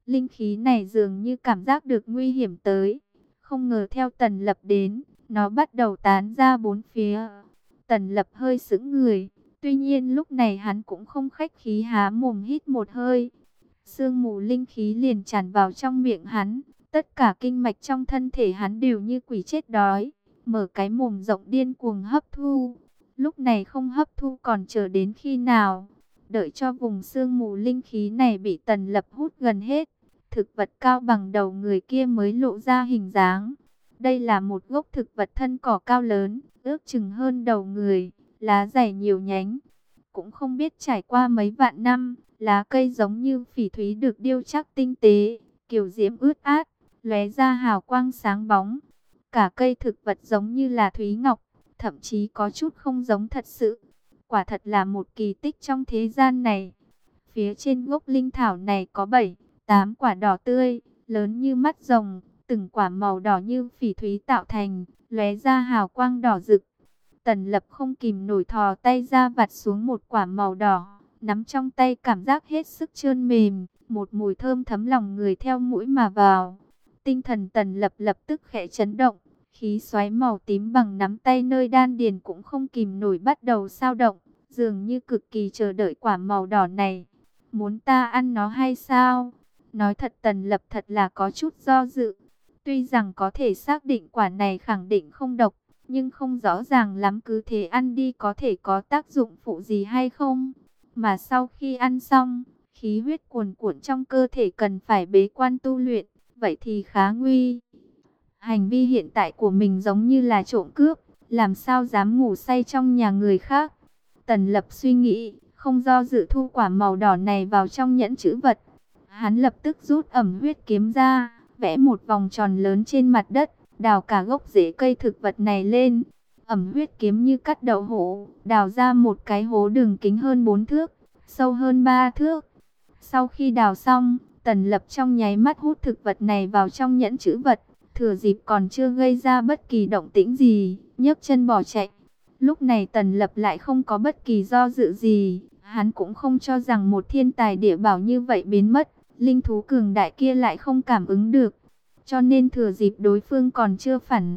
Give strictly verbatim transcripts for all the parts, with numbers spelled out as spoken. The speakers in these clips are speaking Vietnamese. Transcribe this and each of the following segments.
Linh khí này dường như cảm giác được nguy hiểm tới. Không ngờ theo Tần Lập đến, nó bắt đầu tán ra bốn phía. Tần Lập hơi sững người. Tuy nhiên lúc này hắn cũng không khách khí há mồm hít một hơi. Sương mù linh khí liền tràn vào trong miệng hắn. Tất cả kinh mạch trong thân thể hắn đều như quỷ chết đói. Mở cái mồm rộng điên cuồng hấp thu. Lúc này không hấp thu còn chờ đến khi nào. Đợi cho vùng sương mù linh khí này bị Tần Lập hút gần hết. Thực vật cao bằng đầu người kia mới lộ ra hình dáng. Đây là một gốc thực vật thân cỏ cao lớn, ước chừng hơn đầu người, lá dày nhiều nhánh. Cũng không biết trải qua mấy vạn năm, lá cây giống như phỉ thúy được điêu chắc tinh tế, kiểu diễm ướt át, lóe ra hào quang sáng bóng. Cả cây thực vật giống như là thúy ngọc, thậm chí có chút không giống thật sự. Quả thật là một kỳ tích trong thế gian này. Phía trên gốc linh thảo này có bảy, tám quả đỏ tươi, lớn như mắt rồng, từng quả màu đỏ như phỉ thúy tạo thành, lóe ra hào quang đỏ rực. Tần Lập không kìm nổi thò tay ra vặt xuống một quả màu đỏ, nắm trong tay cảm giác hết sức trơn mềm, một mùi thơm thấm lòng người theo mũi mà vào. Tinh thần Tần Lập lập tức khẽ chấn động, khí xoáy màu tím bằng nắm tay nơi đan điền cũng không kìm nổi bắt đầu dao động, dường như cực kỳ chờ đợi quả màu đỏ này. Muốn ta ăn nó hay sao? Nói thật Tần Lập thật là có chút do dự. Tuy rằng có thể xác định quả này khẳng định không độc, nhưng không rõ ràng lắm cứ thế ăn đi có thể có tác dụng phụ gì hay không. Mà sau khi ăn xong, khí huyết cuồn cuộn trong cơ thể cần phải bế quan tu luyện, vậy thì khá nguy. Hành vi hiện tại của mình giống như là trộm cướp, làm sao dám ngủ say trong nhà người khác. Tần Lập suy nghĩ, không do dự thu quả màu đỏ này vào trong nhẫn trữ vật. Hắn lập tức rút ẩm huyết kiếm ra, vẽ một vòng tròn lớn trên mặt đất, đào cả gốc rễ cây thực vật này lên. Ẩm huyết kiếm như cắt đậu hũ, đào ra một cái hố đường kính hơn bốn thước, sâu hơn ba thước. Sau khi đào xong, Tần Lập trong nháy mắt hút thực vật này vào trong nhẫn trữ vật, thừa dịp còn chưa gây ra bất kỳ động tĩnh gì, nhấc chân bỏ chạy. Lúc này Tần Lập lại không có bất kỳ do dự gì, hắn cũng không cho rằng một thiên tài địa bảo như vậy biến mất, linh thú cường đại kia lại không cảm ứng được. Cho nên thừa dịp đối phương còn chưa phản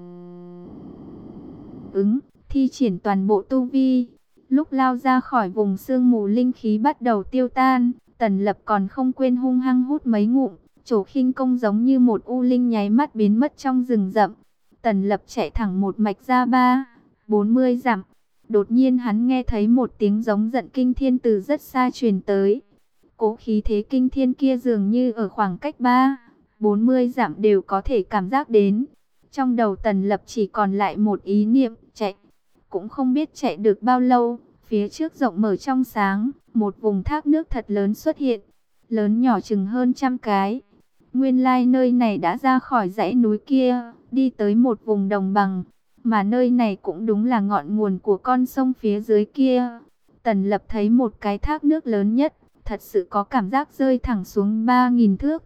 ứng, thi triển toàn bộ tu vi. Lúc lao ra khỏi vùng sương mù linh khí bắt đầu tiêu tan, Tần Lập còn không quên hung hăng hút mấy ngụm, Trổ khinh công giống như một u linh nháy mắt biến mất trong rừng rậm. Tần Lập chạy thẳng một mạch ra ba, bốn mươi dặm. Đột nhiên hắn nghe thấy một tiếng giống giận kinh thiên từ rất xa truyền tới. Cố khí thế kinh thiên kia dường như ở khoảng cách ba, bốn mươi dặm đều có thể cảm giác đến. Trong đầu Tần Lập chỉ còn lại một ý niệm, chạy. Cũng không biết chạy được bao lâu, phía trước rộng mở trong sáng, một vùng thác nước thật lớn xuất hiện, lớn nhỏ chừng hơn trăm cái. Nguyên lai nơi này đã ra khỏi dãy núi kia, đi tới một vùng đồng bằng, mà nơi này cũng đúng là ngọn nguồn của con sông phía dưới kia. Tần Lập thấy một cái thác nước lớn nhất, thật sự có cảm giác rơi thẳng xuống ba nghìn thước.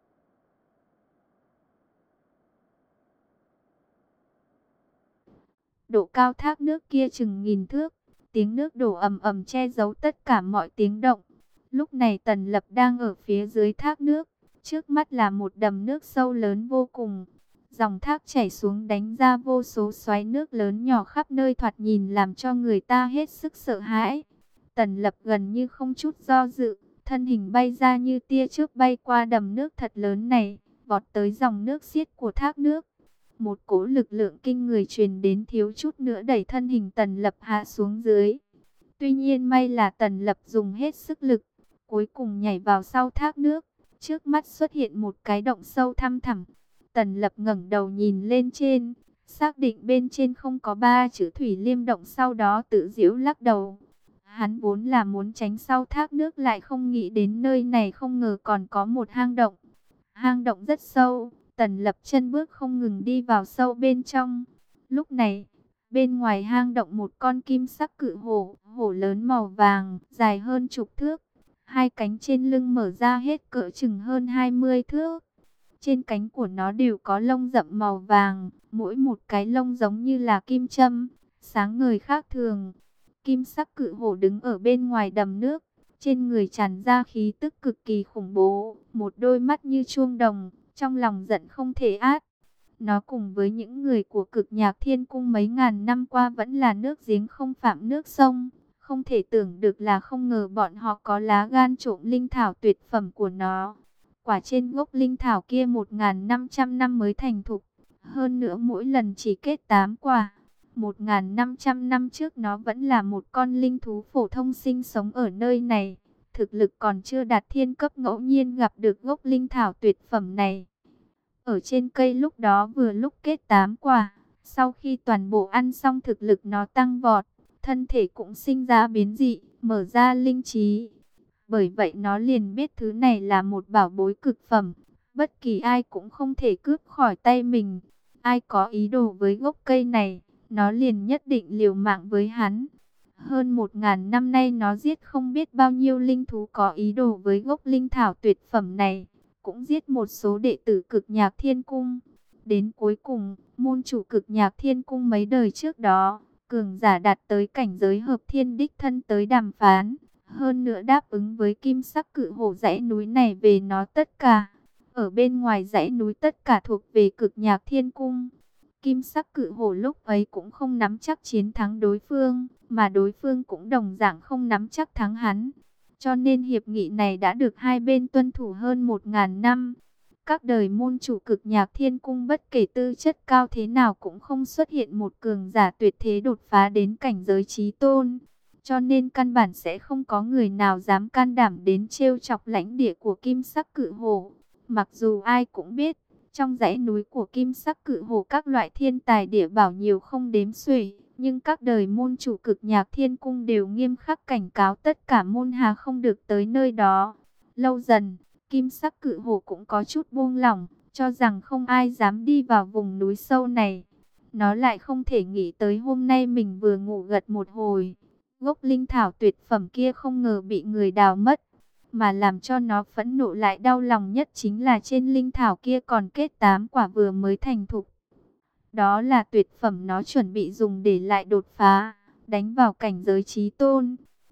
Độ cao thác nước kia chừng nghìn thước, tiếng nước đổ ầm ầm che giấu tất cả mọi tiếng động. Lúc này Tần Lập đang ở phía dưới thác nước, trước mắt là một đầm nước sâu lớn vô cùng. Dòng thác chảy xuống đánh ra vô số xoáy nước lớn nhỏ khắp nơi, thoạt nhìn làm cho người ta hết sức sợ hãi. Tần Lập gần như không chút do dự, thân hình bay ra như tia chớp bay qua đầm nước thật lớn này, vọt tới dòng nước xiết của thác nước. Một cỗ lực lượng kinh người truyền đến, thiếu chút nữa đẩy thân hình Tần Lập hạ xuống dưới. Tuy nhiên may là Tần Lập dùng hết sức lực, cuối cùng nhảy vào sau thác nước. Trước mắt xuất hiện một cái động sâu thăm thẳm. Tần Lập ngẩng đầu nhìn lên trên, xác định bên trên không có ba chữ Thủy Liêm Động, sau đó tự giễu lắc đầu. Hắn vốn là muốn tránh sau thác nước, lại không nghĩ đến nơi này không ngờ còn có một hang động. Hang động rất sâu, Tần Lập chân bước không ngừng đi vào sâu bên trong. Lúc này, bên ngoài hang động một con kim sắc cự hổ, hổ lớn màu vàng, dài hơn chục thước. Hai cánh trên lưng mở ra hết cỡ chừng hơn hai mươi thước. Trên cánh của nó đều có lông rậm màu vàng, mỗi một cái lông giống như là kim châm, sáng ngời khác thường. Kim sắc cự hổ đứng ở bên ngoài đầm nước, trên người tràn ra khí tức cực kỳ khủng bố, một đôi mắt như chuông đồng, trong lòng giận không thể át. Nó cùng với những người của Cực Nhạc Thiên Cung mấy ngàn năm qua vẫn là nước giếng không phạm nước sông. Không thể tưởng được là không ngờ bọn họ có lá gan trộm linh thảo tuyệt phẩm của nó. Quả trên gốc linh thảo kia một nghìn năm trăm năm mới thành thục. Hơn nữa mỗi lần chỉ kết tám quả. một nghìn năm trăm năm trước nó vẫn là một con linh thú phổ thông sinh sống ở nơi này. Thực lực còn chưa đạt thiên cấp, ngẫu nhiên gặp được gốc linh thảo tuyệt phẩm này. Ở trên cây lúc đó vừa lúc kết tám quả. Sau khi toàn bộ ăn xong, thực lực nó tăng vọt. Thân thể cũng sinh ra biến dị, mở ra linh trí. Bởi vậy nó liền biết thứ này là một bảo bối cực phẩm. Bất kỳ ai cũng không thể cướp khỏi tay mình. Ai có ý đồ với gốc cây này, nó liền nhất định liều mạng với hắn. Hơn một ngàn năm nay nó giết không biết bao nhiêu linh thú có ý đồ với gốc linh thảo tuyệt phẩm này. Cũng giết một số đệ tử Cực Nhạc Thiên Cung. Đến cuối cùng, môn chủ Cực Nhạc Thiên Cung mấy đời trước đó, cường giả đạt tới cảnh giới hợp thiên đích thân tới đàm phán. Hơn nữa đáp ứng với kim sắc cự hổ dãy núi này về nó tất cả. Ở bên ngoài dãy núi tất cả thuộc về Cực Nhạc Thiên Cung. Kim sắc cự hổ lúc ấy cũng không nắm chắc chiến thắng đối phương, mà đối phương cũng đồng dạng không nắm chắc thắng hắn. Cho nên hiệp nghị này đã được hai bên tuân thủ hơn một ngàn năm. Các đời môn chủ Cực Nhạc Thiên Cung bất kể tư chất cao thế nào cũng không xuất hiện một cường giả tuyệt thế đột phá đến cảnh giới chí tôn. Cho nên căn bản sẽ không có người nào dám can đảm đến trêu chọc lãnh địa của kim sắc cự hổ. Mặc dù ai cũng biết, trong dãy núi của kim sắc cự hổ các loại thiên tài địa bảo nhiều không đếm xuể. Nhưng các đời môn chủ Cực Nhạc Thiên Cung đều nghiêm khắc cảnh cáo tất cả môn hạ không được tới nơi đó. Lâu dần, kim sắc cự hổ cũng có chút buông lỏng, cho rằng không ai dám đi vào vùng núi sâu này. Nó lại không thể nghĩ tới hôm nay mình vừa ngủ gật một hồi. Gốc linh thảo tuyệt phẩm kia không ngờ bị người đào mất. Mà làm cho nó phẫn nộ lại đau lòng nhất chính là trên linh thảo kia còn kết tám quả vừa mới thành thục. Đó là tuyệt phẩm nó chuẩn bị dùng để lại đột phá, đánh vào cảnh giới chí tôn.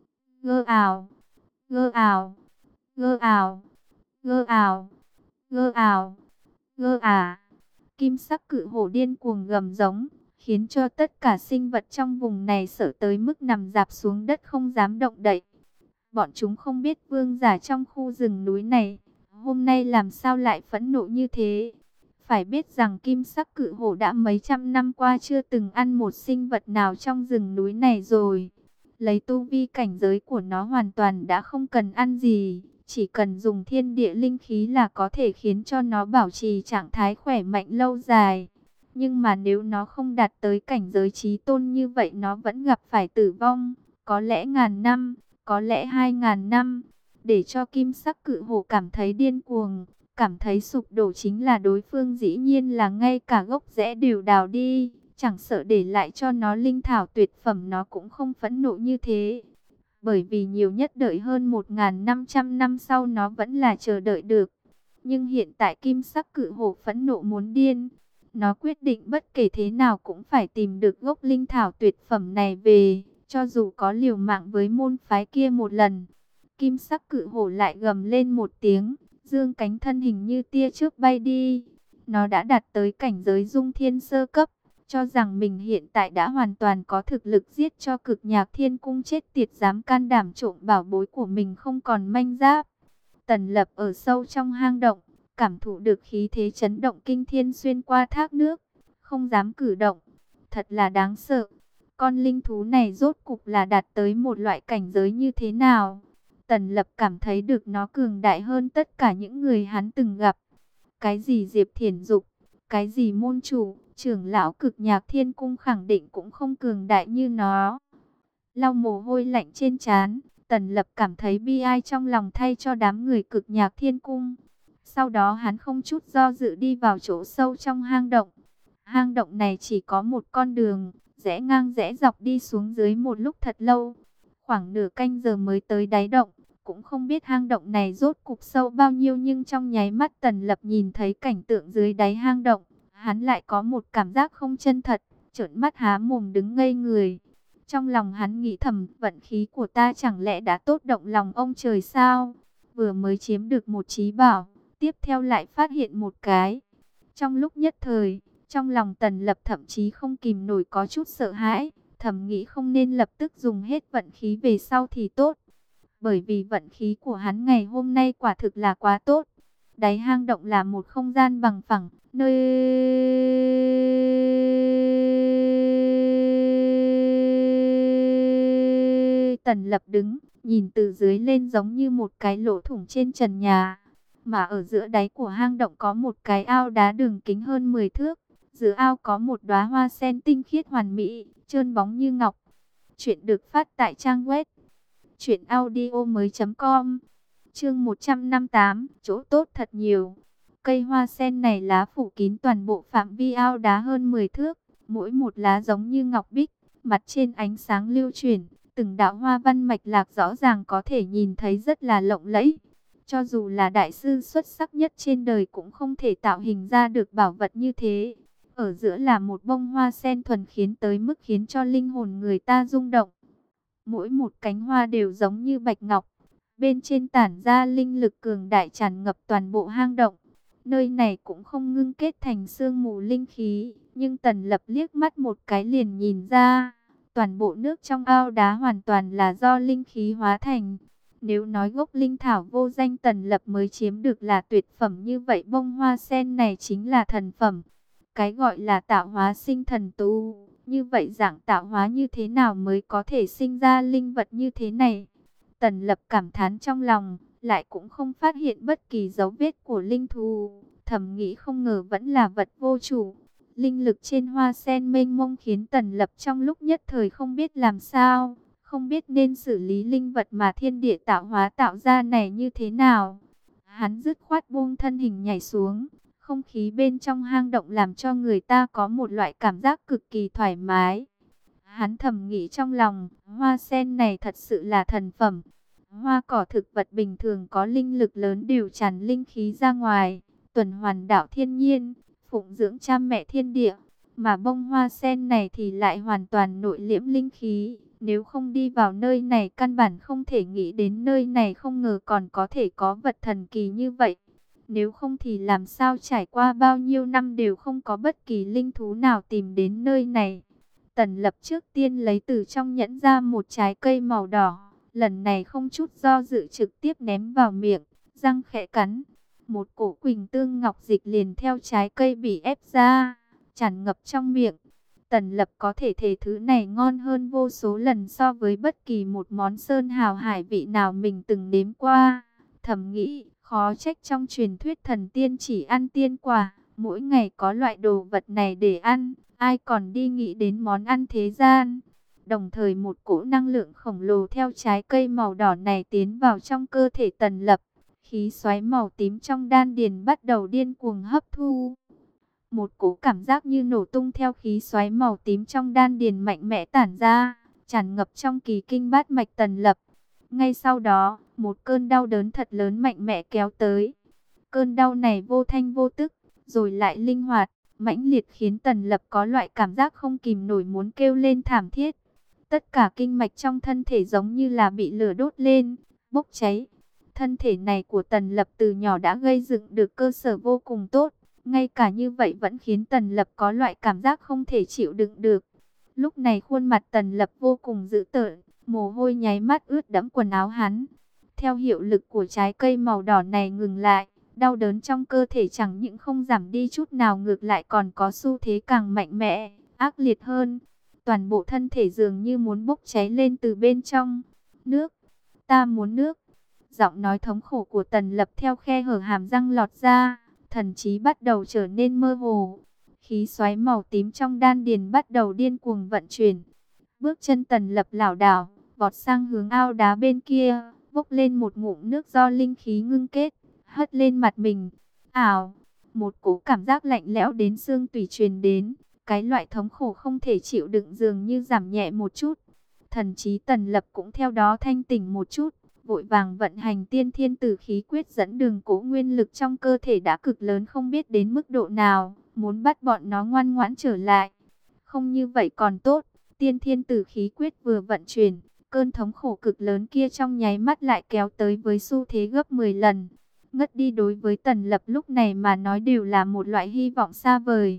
Gơ ào, gơ ào, gơ ào, gơ ào, gơ ào, gơ à. Kim sắc cự hổ điên cuồng gầm giống, khiến cho tất cả sinh vật trong vùng này sợ tới mức nằm rạp xuống đất không dám động đậy. Bọn chúng không biết vương giả trong khu rừng núi này, hôm nay làm sao lại phẫn nộ như thế. Phải biết rằng kim sắc cự hổ đã mấy trăm năm qua chưa từng ăn một sinh vật nào trong rừng núi này rồi. Lấy tu vi cảnh giới của nó hoàn toàn đã không cần ăn gì. Chỉ cần dùng thiên địa linh khí là có thể khiến cho nó bảo trì trạng thái khỏe mạnh lâu dài. Nhưng mà nếu nó không đạt tới cảnh giới chí tôn như vậy nó vẫn gặp phải tử vong. Có lẽ ngàn năm, có lẽ hai ngàn năm. Để cho kim sắc cự hổ cảm thấy điên cuồng, cảm thấy sụp đổ chính là đối phương dĩ nhiên là ngay cả gốc rễ đều đào đi. Chẳng sợ để lại cho nó linh thảo tuyệt phẩm nó cũng không phẫn nộ như thế. Bởi vì nhiều nhất đợi hơn một nghìn năm trăm năm sau nó vẫn là chờ đợi được. Nhưng hiện tại kim sắc cự hổ phẫn nộ muốn điên. Nó quyết định bất kể thế nào cũng phải tìm được gốc linh thảo tuyệt phẩm này về. Cho dù có liều mạng với môn phái kia một lần. Kim sắc cự hổ lại gầm lên một tiếng. Dương cánh thân hình như tia chớp bay đi. Nó đã đạt tới cảnh giới dung thiên sơ cấp. Cho rằng mình hiện tại đã hoàn toàn có thực lực giết cho Cực Nhạc Thiên Cung chết tiệt dám can đảm trộm bảo bối của mình không còn manh giáp. Tần Lập ở sâu trong hang động, cảm thụ được khí thế chấn động kinh thiên xuyên qua thác nước, không dám cử động. Thật là đáng sợ. Con linh thú này rốt cục là đạt tới một loại cảnh giới như thế nào? Tần Lập cảm thấy được nó cường đại hơn tất cả những người hắn từng gặp. Cái gì Diệp Thiển Dục, cái gì môn chủ, trưởng lão Cực Nhạc Thiên Cung khẳng định cũng không cường đại như nó. Lau mồ hôi lạnh trên trán, Tần Lập cảm thấy bi ai trong lòng thay cho đám người Cực Nhạc Thiên Cung. Sau đó hắn không chút do dự đi vào chỗ sâu trong hang động. Hang động này chỉ có một con đường, rẽ ngang rẽ dọc đi xuống dưới một lúc thật lâu. Khoảng nửa canh giờ mới tới đáy động. Cũng không biết hang động này rốt cục sâu bao nhiêu, nhưng trong nháy mắt Tần Lập nhìn thấy cảnh tượng dưới đáy hang động, hắn lại có một cảm giác không chân thật, trợn mắt há mồm đứng ngây người. Trong lòng hắn nghĩ thầm, vận khí của ta chẳng lẽ đã tốt động lòng ông trời sao? Vừa mới chiếm được một trí bảo, tiếp theo lại phát hiện một cái. Trong lúc nhất thời, trong lòng Tần Lập thậm chí không kìm nổi có chút sợ hãi, thầm nghĩ không nên lập tức dùng hết vận khí về sau thì tốt. Bởi vì vận khí của hắn ngày hôm nay quả thực là quá tốt. Đáy hang động là một không gian bằng phẳng, nơi Tần Lập đứng, nhìn từ dưới lên giống như một cái lỗ thủng trên trần nhà. Mà ở giữa đáy của hang động có một cái ao đá đường kính hơn mười thước. Giữa ao có một đóa hoa sen tinh khiết hoàn mỹ, trơn bóng như ngọc. Chuyện được phát tại trang web truyện audio mới chấm com. Chương một trăm năm mươi tám, chỗ tốt thật nhiều. Cây hoa sen này lá phủ kín toàn bộ phạm vi ao đá hơn mười thước, mỗi một lá giống như ngọc bích, mặt trên ánh sáng lưu chuyển, từng đạo hoa văn mạch lạc rõ ràng có thể nhìn thấy rất là lộng lẫy. Cho dù là đại sư xuất sắc nhất trên đời cũng không thể tạo hình ra được bảo vật như thế. Ở giữa là một bông hoa sen thuần khiến tới mức khiến cho linh hồn người ta rung động. Mỗi một cánh hoa đều giống như bạch ngọc, bên trên tản ra linh lực cường đại tràn ngập toàn bộ hang động. Nơi này cũng không ngưng kết thành sương mù linh khí, nhưng Tần Lập liếc mắt một cái liền nhìn ra, toàn bộ nước trong ao đá hoàn toàn là do linh khí hóa thành. Nếu nói gốc linh thảo vô danh Tần Lập mới chiếm được là tuyệt phẩm, như vậy bông hoa sen này chính là thần phẩm. Cái gọi là tạo hóa sinh thần tu, như vậy dạng tạo hóa như thế nào mới có thể sinh ra linh vật như thế này? Tần Lập cảm thán trong lòng, lại cũng không phát hiện bất kỳ dấu vết của linh thú, thầm nghĩ không ngờ vẫn là vật vô chủ. Linh lực trên hoa sen mênh mông khiến Tần Lập trong lúc nhất thời không biết làm sao, không biết nên xử lý linh vật mà thiên địa tạo hóa tạo ra này như thế nào. Hắn dứt khoát buông thân hình nhảy xuống. Không khí bên trong hang động làm cho người ta có một loại cảm giác cực kỳ thoải mái. Hắn thầm nghĩ trong lòng, hoa sen này thật sự là thần phẩm. Hoa cỏ thực vật bình thường có linh lực lớn đều tràn linh khí ra ngoài, tuần hoàn đạo thiên nhiên, phụng dưỡng cha mẹ thiên địa. Mà bông hoa sen này thì lại hoàn toàn nội liễm linh khí. Nếu không đi vào nơi này căn bản không thể nghĩ đến nơi này không ngờ còn có thể có vật thần kỳ như vậy. Nếu không thì làm sao trải qua bao nhiêu năm đều không có bất kỳ linh thú nào tìm đến nơi này. Tần Lập trước tiên lấy từ trong nhẫn ra một trái cây màu đỏ. Lần này không chút do dự trực tiếp ném vào miệng, răng khẽ cắn. Một cổ quỳnh tương ngọc dịch liền theo trái cây bị ép ra, tràn ngập trong miệng. Tần Lập có thể thề thứ này ngon hơn vô số lần so với bất kỳ một món sơn hào hải vị nào mình từng nếm qua. Thầm nghĩ, khó trách trong truyền thuyết thần tiên chỉ ăn tiên quả, mỗi ngày có loại đồ vật này để ăn, ai còn đi nghĩ đến món ăn thế gian. Đồng thời một cỗ năng lượng khổng lồ theo trái cây màu đỏ này tiến vào trong cơ thể Tần Lập. Khí xoáy màu tím trong đan điền bắt đầu điên cuồng hấp thu. Một cỗ cảm giác như nổ tung theo khí xoáy màu tím trong đan điền mạnh mẽ tản ra, tràn ngập trong kỳ kinh bát mạch Tần Lập. Ngay sau đó, một cơn đau đớn thật lớn mạnh mẽ kéo tới. Cơn đau này vô thanh vô tức, rồi lại linh hoạt, mãnh liệt khiến Tần Lập có loại cảm giác không kìm nổi muốn kêu lên thảm thiết. Tất cả kinh mạch trong thân thể giống như là bị lửa đốt lên, bốc cháy. Thân thể này của Tần Lập từ nhỏ đã gây dựng được cơ sở vô cùng tốt. Ngay cả như vậy vẫn khiến Tần Lập có loại cảm giác không thể chịu đựng được. Lúc này khuôn mặt Tần Lập vô cùng dữ tợn, mồ hôi nháy mắt ướt đẫm quần áo hắn. Theo hiệu lực của trái cây màu đỏ này ngừng lại, đau đớn trong cơ thể chẳng những không giảm đi chút nào, ngược lại còn có xu thế càng mạnh mẽ, ác liệt hơn. Toàn bộ thân thể dường như muốn bốc cháy lên từ bên trong. Nước, ta muốn nước. Giọng nói thống khổ của Tần Lập theo khe hở hàm răng lọt ra, thần trí bắt đầu trở nên mơ hồ. Khí xoáy màu tím trong đan điền bắt đầu điên cuồng vận chuyển. Bước chân Tần Lập lảo đảo, vọt sang hướng ao đá bên kia, bốc lên một ngụm nước do linh khí ngưng kết, hất lên mặt mình. Ảo, một cỗ cảm giác lạnh lẽo đến xương tủy truyền đến, cái loại thống khổ không thể chịu đựng dường như giảm nhẹ một chút. Thần trí Tần Lập cũng theo đó thanh tỉnh một chút, vội vàng vận hành tiên thiên tử khí quyết dẫn đường. Cố nguyên lực trong cơ thể đã cực lớn không biết đến mức độ nào, muốn bắt bọn nó ngoan ngoãn trở lại. Không như vậy còn tốt, Tiên thiên tử khí quyết vừa vận chuyển, cơn thống khổ cực lớn kia trong nháy mắt lại kéo tới với xu thế gấp mười lần. Ngất đi đối với Tần Lập lúc này mà nói đều là một loại hy vọng xa vời.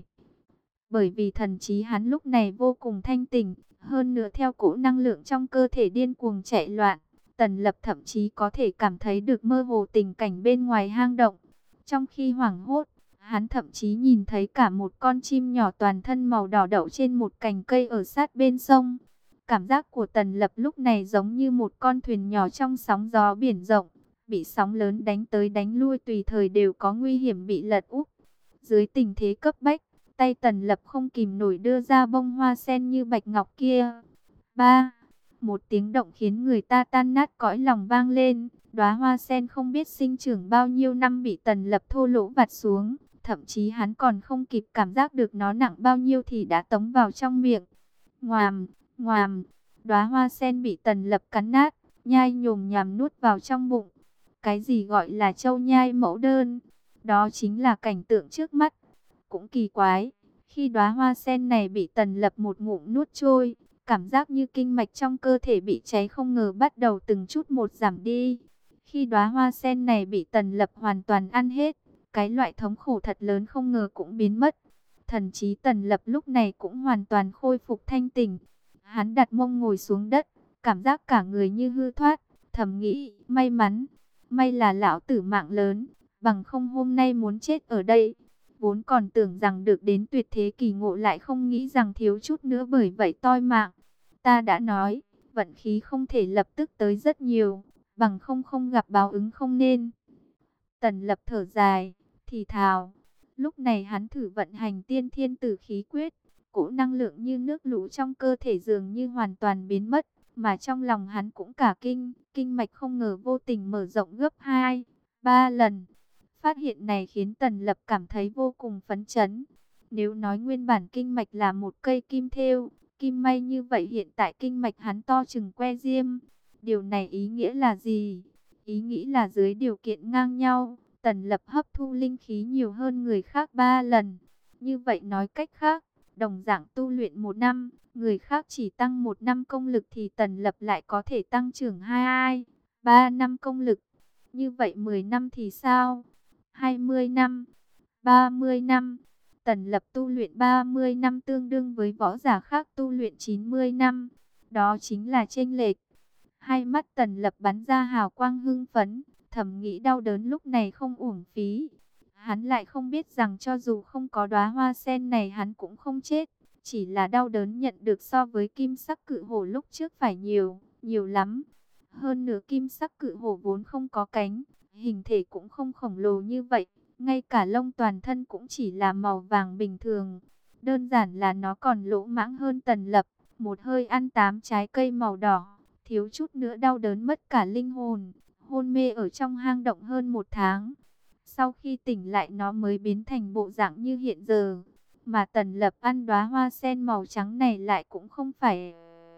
Bởi vì thần trí hắn lúc này vô cùng thanh tỉnh, hơn nữa theo cỗ năng lượng trong cơ thể điên cuồng chạy loạn, Tần Lập thậm chí có thể cảm thấy được mơ hồ tình cảnh bên ngoài hang động. Trong khi hoảng hốt, hắn thậm chí nhìn thấy cả một con chim nhỏ toàn thân màu đỏ đậu trên một cành cây ở sát bên sông. Cảm giác của Tần Lập lúc này giống như một con thuyền nhỏ trong sóng gió biển rộng, bị sóng lớn đánh tới đánh lui tùy thời đều có nguy hiểm bị lật úp. Dưới tình thế cấp bách, tay Tần Lập không kìm nổi đưa ra bông hoa sen như bạch ngọc kia. Ba, một tiếng động khiến người ta tan nát cõi lòng vang lên. Đóa hoa sen không biết sinh trưởng bao nhiêu năm bị Tần Lập thô lỗ vặt xuống. Thậm chí hắn còn không kịp cảm giác được nó nặng bao nhiêu thì đã tống vào trong miệng. Ngoàm, ngoàm, đóa hoa sen bị Tần Lập cắn nát, nhai nhồm nhằm nuốt vào trong bụng. Cái gì gọi là châu nhai mẫu đơn? Đó chính là cảnh tượng trước mắt. Cũng kỳ quái, khi đóa hoa sen này bị Tần Lập một ngụm nuốt trôi, cảm giác như kinh mạch trong cơ thể bị cháy không ngờ bắt đầu từng chút một giảm đi. Khi đóa hoa sen này bị Tần Lập hoàn toàn ăn hết, cái loại thống khổ thật lớn không ngờ cũng biến mất. Thần trí Tần Lập lúc này cũng hoàn toàn khôi phục thanh tỉnh. Hắn đặt mông ngồi xuống đất, cảm giác cả người như hư thoát, thầm nghĩ, may mắn, may là lão tử mạng lớn, bằng không hôm nay muốn chết ở đây. Vốn còn tưởng rằng được đến tuyệt thế kỳ ngộ, lại không nghĩ rằng thiếu chút nữa bởi vậy toi mạng. Ta đã nói, vận khí không thể lập tức tới rất nhiều, bằng không không gặp báo ứng không nên. Tần Lập thở dài, thì thào. Lúc này hắn thử vận hành tiên thiên tử khí quyết, cỗ năng lượng như nước lũ trong cơ thể dường như hoàn toàn biến mất, mà trong lòng hắn cũng cả kinh, kinh mạch không ngờ vô tình mở rộng gấp hai, ba lần. Phát hiện này khiến Tần Lập cảm thấy vô cùng phấn chấn. Nếu nói nguyên bản kinh mạch là một cây kim thêu, kim may như vậy hiện tại kinh mạch hắn to chừng que diêm. Điều này ý nghĩa là gì? Ý nghĩ là dưới điều kiện ngang nhau, Tần Lập hấp thu linh khí nhiều hơn người khác ba lần. Như vậy nói cách khác, đồng dạng tu luyện một năm, người khác chỉ tăng một năm công lực thì Tần Lập lại có thể tăng trưởng hai, ba năm công lực. Như vậy mười năm thì sao? hai mươi năm, ba mươi năm. Tần Lập tu luyện ba mươi năm tương đương với võ giả khác tu luyện chín mươi năm. Đó chính là chênh lệch. Hai mắt Tần Lập bắn ra hào quang hưng phấn, thầm nghĩ đau đớn lúc này không uổng phí. Hắn lại không biết rằng cho dù không có đóa hoa sen này hắn cũng không chết. Chỉ là đau đớn nhận được so với kim sắc cự hổ lúc trước phải nhiều, nhiều lắm. Hơn nữa kim sắc cự hổ vốn không có cánh, hình thể cũng không khổng lồ như vậy. Ngay cả lông toàn thân cũng chỉ là màu vàng bình thường. Đơn giản là nó còn lỗ mãng hơn Tần Lập. Một hơi ăn tám trái cây màu đỏ, thiếu chút nữa đau đớn mất cả linh hồn. Hôn mê ở trong hang động hơn một tháng. Sau khi tỉnh lại nó mới biến thành bộ dạng như hiện giờ. Mà Tần Lập ăn đóa hoa sen màu trắng này lại cũng không phải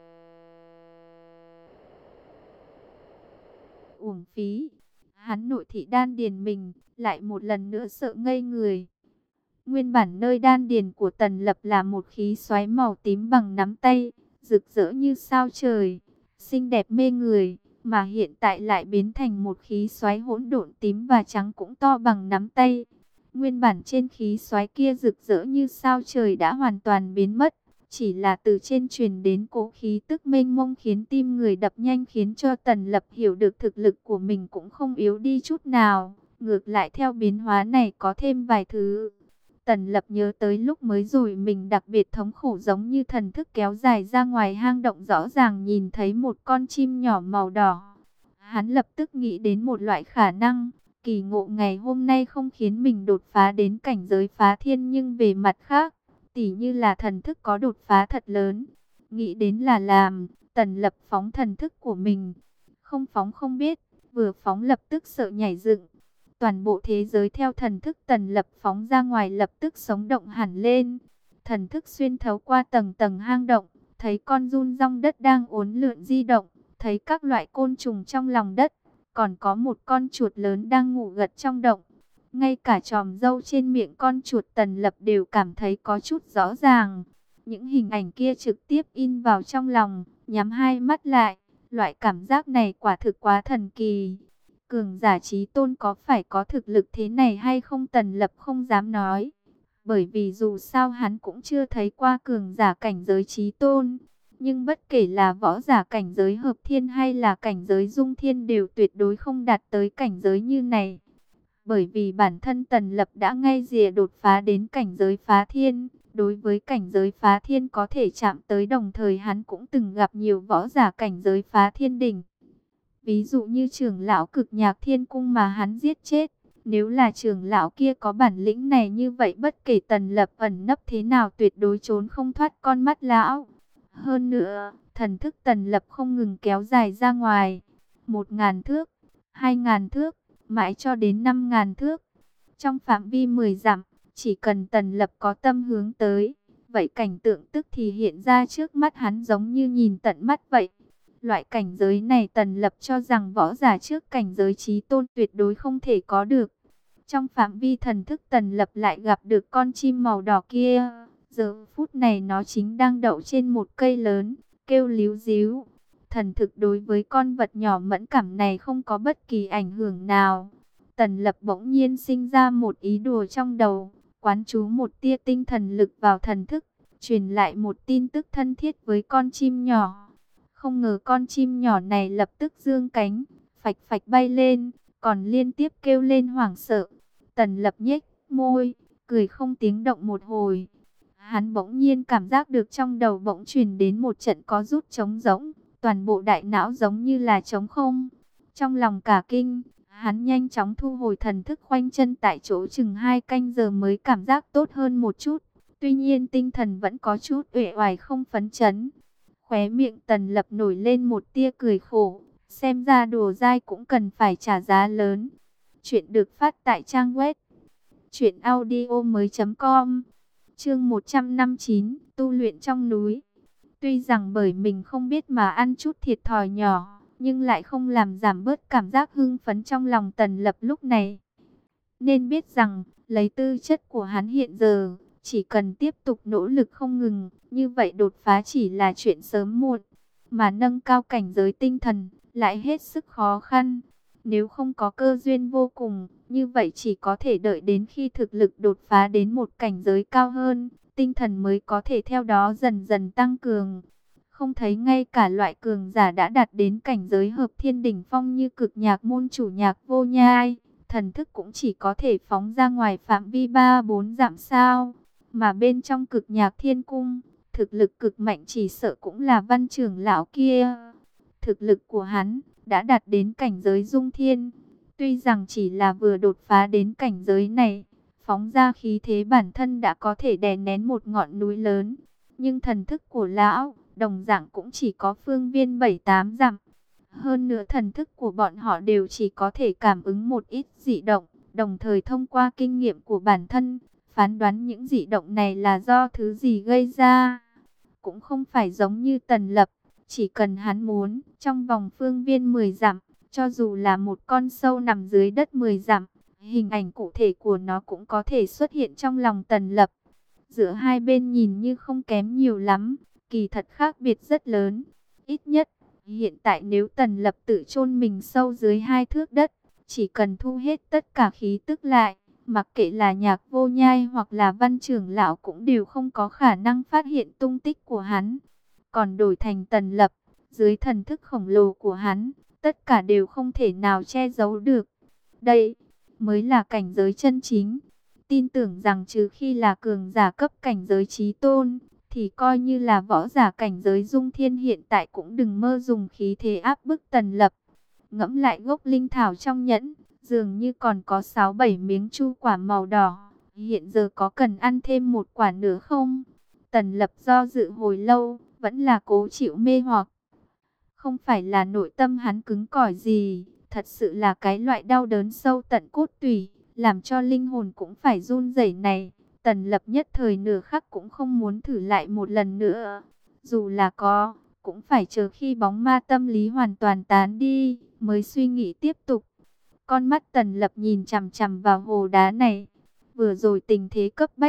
uổng phí. Hắn nội thị đan điền mình, lại một lần nữa sợ ngây người. Nguyên bản nơi đan điền của Tần Lập là một khí xoáy màu tím bằng nắm tay, rực rỡ như sao trời, xinh đẹp mê người, mà hiện tại lại biến thành một khí xoáy hỗn độn tím và trắng cũng to bằng nắm tay. Nguyên bản trên khí xoáy kia rực rỡ như sao trời đã hoàn toàn biến mất, chỉ là từ trên truyền đến cỗ khí tức mênh mông khiến tim người đập nhanh, khiến cho Tần Lập hiểu được thực lực của mình cũng không yếu đi chút nào. Ngược lại theo biến hóa này có thêm vài thứ. Tần Lập nhớ tới lúc mới rồi mình đặc biệt thống khổ, giống như thần thức kéo dài ra ngoài hang động, rõ ràng nhìn thấy một con chim nhỏ màu đỏ. Hắn lập tức nghĩ đến một loại khả năng, kỳ ngộ ngày hôm nay không khiến mình đột phá đến cảnh giới phá thiên, nhưng về mặt khác, tỉ như là thần thức có đột phá thật lớn. Nghĩ đến là làm, Tần Lập phóng thần thức của mình. Không phóng không biết, vừa phóng lập tức sợ nhảy dựng. Toàn bộ thế giới theo thần thức Tần Lập phóng ra ngoài lập tức sống động hẳn lên. Thần thức xuyên thấu qua tầng tầng hang động, thấy con giun rong đất đang uốn lượn di động, thấy các loại côn trùng trong lòng đất, còn có một con chuột lớn đang ngủ gật trong động. Ngay cả chòm râu trên miệng con chuột Tần Lập đều cảm thấy có chút rõ ràng. Những hình ảnh kia trực tiếp in vào trong lòng, nhắm hai mắt lại. Loại cảm giác này quả thực quá thần kỳ. Cường giả chí tôn có phải có thực lực thế này hay không, Tần Lập không dám nói. Bởi vì dù sao hắn cũng chưa thấy qua cường giả cảnh giới chí tôn. Nhưng bất kể là võ giả cảnh giới hợp thiên hay là cảnh giới dung thiên đều tuyệt đối không đạt tới cảnh giới như này. Bởi vì bản thân Tần Lập đã ngay rìa đột phá đến cảnh giới phá thiên. Đối với cảnh giới phá thiên có thể chạm tới, đồng thời hắn cũng từng gặp nhiều võ giả cảnh giới phá thiên đỉnh. Ví dụ như trưởng lão Cực Nhạc Thiên Cung mà hắn giết chết. Nếu là trưởng lão kia có bản lĩnh này như vậy, bất kể Tần Lập ẩn nấp thế nào tuyệt đối trốn không thoát con mắt lão. Hơn nữa, thần thức Tần Lập không ngừng kéo dài ra ngoài. Một ngàn thước, hai ngàn thước, mãi cho đến năm ngàn thước. Trong phạm vi mười dặm, chỉ cần Tần Lập có tâm hướng tới, vậy cảnh tượng tức thì hiện ra trước mắt hắn giống như nhìn tận mắt vậy. Loại cảnh giới này Tần Lập cho rằng võ giả trước cảnh giới chí tôn tuyệt đối không thể có được. Trong phạm vi thần thức Tần Lập lại gặp được con chim màu đỏ kia. Giờ phút này nó chính đang đậu trên một cây lớn, kêu líu ríu. Thần thực đối với con vật nhỏ mẫn cảm này không có bất kỳ ảnh hưởng nào. Tần Lập bỗng nhiên sinh ra một ý đồ trong đầu, quán chú một tia tinh thần lực vào thần thức, truyền lại một tin tức thân thiết với con chim nhỏ. Không ngờ con chim nhỏ này lập tức giương cánh, phạch phạch bay lên, còn liên tiếp kêu lên hoảng sợ. Tần Lập nhếch môi, cười không tiếng động một hồi. Hắn bỗng nhiên cảm giác được trong đầu bỗng truyền đến một trận có rút trống rỗng, toàn bộ đại não giống như là trống không. Trong lòng cả kinh, hắn nhanh chóng thu hồi thần thức, khoanh chân tại chỗ chừng hai canh giờ mới cảm giác tốt hơn một chút. Tuy nhiên tinh thần vẫn có chút uể oải không phấn chấn. Khóe miệng Tần Lập nổi lên một tia cười khổ, xem ra đồ dai cũng cần phải trả giá lớn. Chuyện được phát tại trang web truyện audio mới chấm com. Chương một trăm năm mươi chín, tu luyện trong núi. Tuy rằng bởi mình không biết mà ăn chút thiệt thòi nhỏ, nhưng lại không làm giảm bớt cảm giác hưng phấn trong lòng Tần Lập lúc này. Nên biết rằng, lấy tư chất của hắn hiện giờ, chỉ cần tiếp tục nỗ lực không ngừng, như vậy đột phá chỉ là chuyện sớm muộn. Mà nâng cao cảnh giới tinh thần, lại hết sức khó khăn. Nếu không có cơ duyên vô cùng, như vậy chỉ có thể đợi đến khi thực lực đột phá đến một cảnh giới cao hơn, tinh thần mới có thể theo đó dần dần tăng cường. Không thấy ngay cả loại cường giả đã đạt đến cảnh giới hợp thiên đỉnh phong như Cực Nhạc môn chủ Nhạc Vô Nhai, thần thức cũng chỉ có thể phóng ra ngoài phạm vi ba bốn dặm sao. Mà bên trong Cực Nhạc Thiên Cung, thực lực cực mạnh chỉ sợ cũng là Văn trưởng lão kia. Thực lực của hắn đã đạt đến cảnh giới dung thiên. Tuy rằng chỉ là vừa đột phá đến cảnh giới này, phóng ra khí thế bản thân đã có thể đè nén một ngọn núi lớn. Nhưng thần thức của lão, đồng dạng cũng chỉ có phương viên bảy tám dặm. Hơn nữa thần thức của bọn họ đều chỉ có thể cảm ứng một ít dị động, đồng thời thông qua kinh nghiệm của bản thân, phán đoán những dị động này là do thứ gì gây ra. Cũng không phải giống như Tần Lập, chỉ cần hắn muốn, trong vòng phương viên mười dặm, cho dù là một con sâu nằm dưới đất mười dặm, hình ảnh cụ thể của nó cũng có thể xuất hiện trong lòng Tần Lập. Giữa hai bên nhìn như không kém nhiều lắm, kỳ thật khác biệt rất lớn. Ít nhất, hiện tại nếu Tần Lập tự chôn mình sâu dưới hai thước đất, chỉ cần thu hết tất cả khí tức lại, mặc kệ là Nhạc Vô Nhai hoặc là Văn trưởng lão cũng đều không có khả năng phát hiện tung tích của hắn. Còn đổi thành Tần Lập, dưới thần thức khổng lồ của hắn, tất cả đều không thể nào che giấu được. Đây mới là cảnh giới chân chính. Tin tưởng rằng trừ khi là cường giả cấp cảnh giới chí tôn, thì coi như là võ giả cảnh giới dung thiên hiện tại cũng đừng mơ dùng khí thế áp bức Tần Lập. Ngẫm lại gốc linh thảo trong nhẫn, dường như còn có sáu bảy miếng chu quả màu đỏ. Hiện giờ có cần ăn thêm một quả nữa không? Tần Lập do dự hồi lâu, vẫn là cố chịu mê hoặc. Không phải là nội tâm hắn cứng cỏi gì, thật sự là cái loại đau đớn sâu tận cốt tủy, làm cho linh hồn cũng phải run rẩy này. Tần Lập nhất thời nửa khắc cũng không muốn thử lại một lần nữa. Dù là có, cũng phải chờ khi bóng ma tâm lý hoàn toàn tán đi, mới suy nghĩ tiếp tục. Con mắt Tần Lập nhìn chằm chằm vào hồ đá này. Vừa rồi tình thế cấp bách,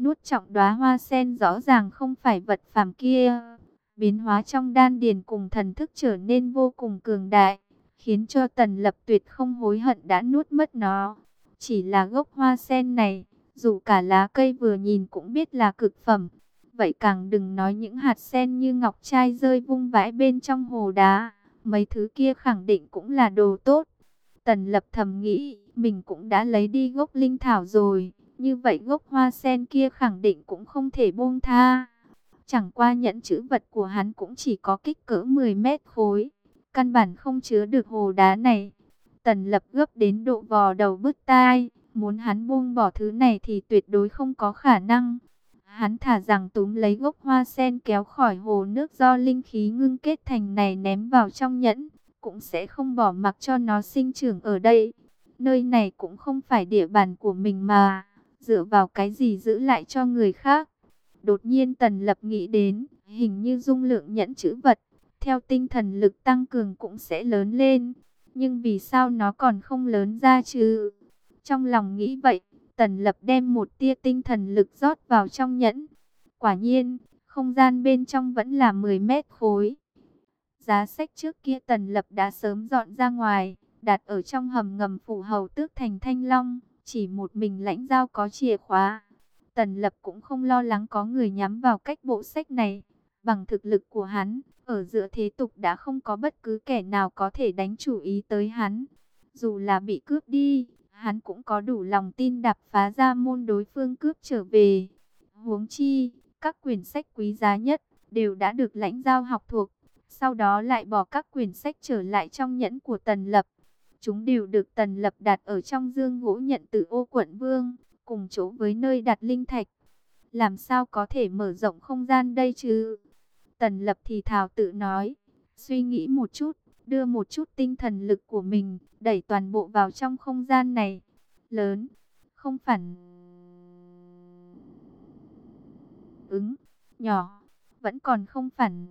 nuốt trọng đóa hoa sen rõ ràng không phải vật phàm kia. Biến hóa trong đan điền cùng thần thức trở nên vô cùng cường đại, khiến cho Tần Lập tuyệt không hối hận đã nuốt mất nó. Chỉ là gốc hoa sen này, dù cả lá cây vừa nhìn cũng biết là cực phẩm. Vậy càng đừng nói những hạt sen như ngọc trai rơi vung vãi bên trong hồ đá. Mấy thứ kia khẳng định cũng là đồ tốt. Tần Lập thầm nghĩ, mình cũng đã lấy đi gốc linh thảo rồi. Như vậy gốc hoa sen kia khẳng định cũng không thể buông tha. Chẳng qua nhẫn trữ vật của hắn cũng chỉ có kích cỡ mười mét khối. Căn bản không chứa được hồ đá này. Tần Lập gấp đến độ vò đầu bứt tai. Muốn hắn buông bỏ thứ này thì tuyệt đối không có khả năng. Hắn thả rằng túm lấy gốc hoa sen kéo khỏi hồ nước do linh khí ngưng kết thành này ném vào trong nhẫn. Cũng sẽ không bỏ mặc cho nó sinh trưởng ở đây. Nơi này cũng không phải địa bàn của mình mà. Dựa vào cái gì giữ lại cho người khác. Đột nhiên Tần Lập nghĩ đến, hình như dung lượng nhẫn trữ vật, theo tinh thần lực tăng cường cũng sẽ lớn lên. Nhưng vì sao nó còn không lớn ra chứ? Trong lòng nghĩ vậy, Tần Lập đem một tia tinh thần lực rót vào trong nhẫn. Quả nhiên, không gian bên trong vẫn là mười mét khối. Giá sách trước kia Tần Lập đã sớm dọn ra ngoài, đặt ở trong hầm ngầm phủ hầu tước thành Thanh Long. Chỉ một mình Lãnh Giao có chìa khóa. Tần Lập cũng không lo lắng có người nhắm vào cách bộ sách này. Bằng thực lực của hắn, ở giữa thế tục đã không có bất cứ kẻ nào có thể đánh chủ ý tới hắn. Dù là bị cướp đi, hắn cũng có đủ lòng tin đạp phá ra môn đối phương cướp trở về. Huống chi, các quyển sách quý giá nhất đều đã được Lãnh Giao học thuộc. Sau đó lại bỏ các quyển sách trở lại trong nhẫn của Tần Lập. Chúng đều được Tần Lập đặt ở trong dương gỗ nhận từ Ô Quận Vương, cùng chỗ với nơi đặt linh thạch. Làm sao có thể mở rộng không gian đây chứ? Tần Lập thì thào tự nói, suy nghĩ một chút, đưa một chút tinh thần lực của mình, đẩy toàn bộ vào trong không gian này. Lớn, không phản ứng, nhỏ, vẫn còn không phản